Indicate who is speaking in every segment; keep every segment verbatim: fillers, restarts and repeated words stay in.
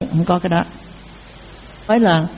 Speaker 1: không có cái đó. Nói là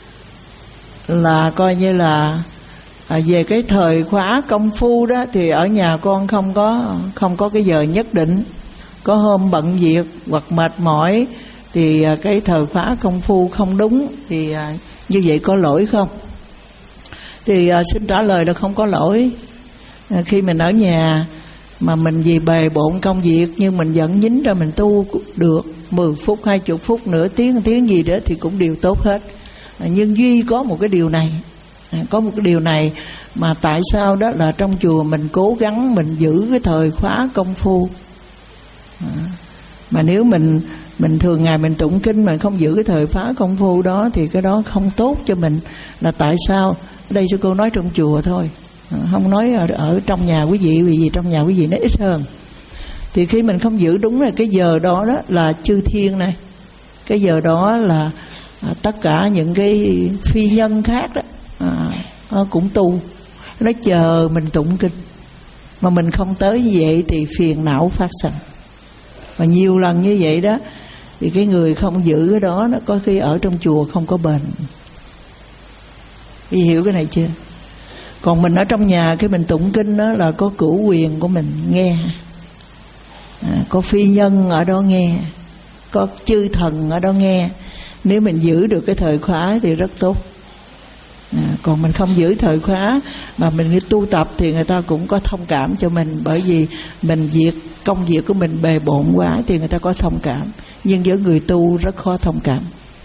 Speaker 1: là coi như là à, về cái thời khóa công phu đó thì ở nhà con không có không có cái giờ nhất định. Có hôm bận việc hoặc mệt mỏi thì à, cái thời khóa công phu không đúng thì à, như vậy có lỗi không? Thì à, xin trả lời là không có lỗi. à, Khi mình ở nhà mà mình vì bề bộn công việc nhưng mình vẫn nhín ra mình tu được mười phút, hai mươi phút, nửa tiếng, tiếng gì đó thì cũng đều tốt hết. à, Nhưng duy có một cái điều này, à, có một cái điều này mà tại sao đó là trong chùa mình cố gắng mình giữ cái thời khóa công phu. à, Mà nếu mình mình thường ngày mình tụng kinh mà không giữ cái thời khóa công phu đó thì cái đó không tốt cho mình. Là tại sao? Ở đây sư cô nói trong chùa thôi, không nói ở, ở trong nhà quý vị, vì gì trong nhà quý vị nó ít hơn. Thì khi mình không giữ đúng là cái giờ đó đó là chư thiên này, cái giờ đó là à, tất cả những cái phi nhân khác đó à, nó cũng tu, nó chờ mình tụng kinh. Mà mình không tới như vậy thì phiền não phát sinh. Và nhiều lần như vậy đó thì cái người không giữ cái đó nó có khi ở trong chùa không có bền. Quý vị hiểu cái này chưa? Còn mình ở trong nhà cái mình tụng kinh đó là có cửu quyền của mình nghe, à, có phi nhân ở đó nghe, có chư thần ở đó nghe. Nếu mình giữ được cái thời khóa thì rất tốt. à, Còn mình không giữ thời khóa mà mình đi tu tập thì người ta cũng có thông cảm cho mình. Bởi vì mình việc công việc của mình bề bộn quá thì người ta có thông cảm. Nhưng với người tu rất khó thông cảm.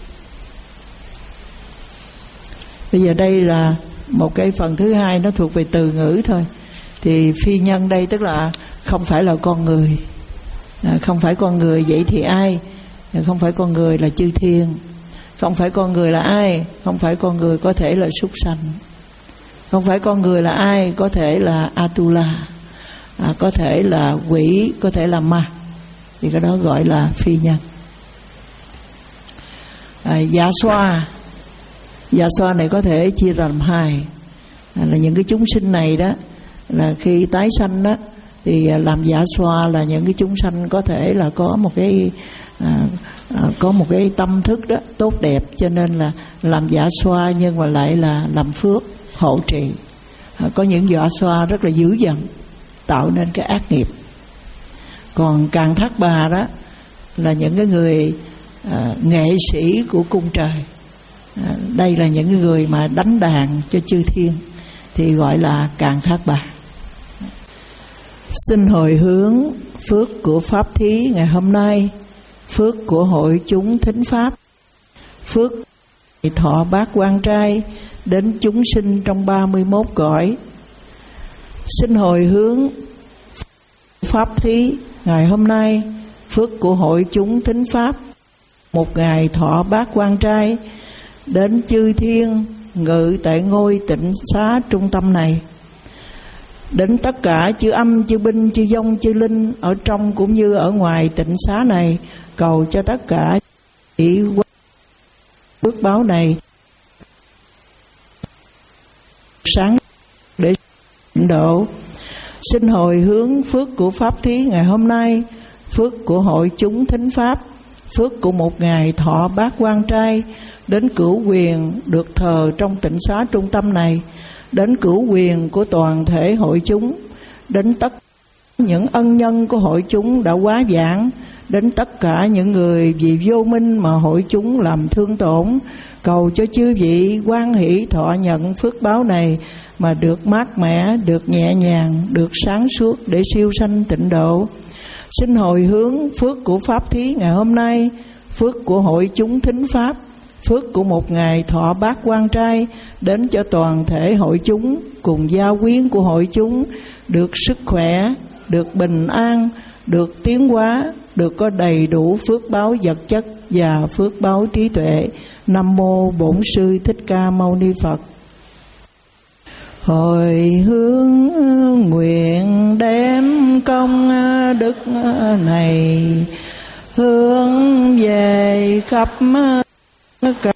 Speaker 1: Bây giờ đây là một cái phần thứ hai, nó thuộc về từ ngữ thôi. Thì phi nhân đây tức là không phải là con người, à, không phải con người. Vậy thì ai? Không phải con người là chư thiên. Không phải con người là ai? Không phải con người có thể là súc sanh. Không phải con người là ai? Có thể là Atula, à, có thể là quỷ, có thể là ma. Thì cái đó gọi là phi nhân. à, Dạ xoa Dạ xoa này có thể chia ra làm hai, à, là những cái chúng sinh này đó là khi tái sanh đó thì làm dạ xoa là những cái chúng sanh có thể là có một cái à, à, có một cái tâm thức đó tốt đẹp, cho nên là làm dạ xoa nhưng mà lại là làm phước hộ trì. à, Có những dạ xoa rất là dữ dằn, tạo nên cái ác nghiệp. Còn Càn Thác Bà đó là những cái người à, nghệ sĩ của cung trời. à, Đây là những người mà đánh đàn cho chư thiên thì gọi là Càn Thác Bà. Xin hồi hướng phước của Pháp Thí ngày hôm nay, phước của hội chúng thính Pháp, phước thọ bát quan trai đến chúng sinh trong ba mươi mốt cõi. Xin hồi hướng Pháp Thí ngày hôm nay, phước của hội chúng thính Pháp, một ngày thọ bát quan trai đến chư thiên ngự tại ngôi tịnh xá trung tâm này, đến tất cả chư âm, chư binh, chư vong, chư linh ở trong cũng như ở ngoài tịnh xá này, cầu cho tất cả chỉ phước báo này sáng để tịnh độ. Xin hồi hướng phước của Pháp Thí ngày hôm nay, phước của hội chúng thính Pháp, phước của một ngày thọ bát quan trai đến cửu quyền được thờ trong tịnh xá trung tâm này, đến cửu quyền của toàn thể hội chúng, đến tất những ân nhân của hội chúng đã quá giảng, đến tất cả những người vì vô minh mà hội chúng làm thương tổn, cầu cho chư vị hoan hỷ thọ nhận phước báo này mà được mát mẻ, được nhẹ nhàng, được sáng suốt để siêu sanh tịnh độ. Xin hồi hướng phước của Pháp Thí ngày hôm nay, phước của hội chúng thính Pháp, phước của một ngày thọ bát quan trai đến cho toàn thể hội chúng cùng gia quyến của hội chúng được sức khỏe, được bình an, được tiến hóa, được có đầy đủ phước báo vật chất và phước báo trí tuệ. Nam mô Bổn Sư Thích Ca Mâu Ni Phật. Hồi hướng nguyện đem công đức này hướng về khắp cả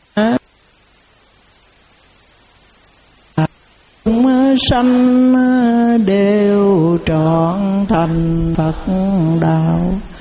Speaker 1: chúng sanh đều trọn thành Phật đạo.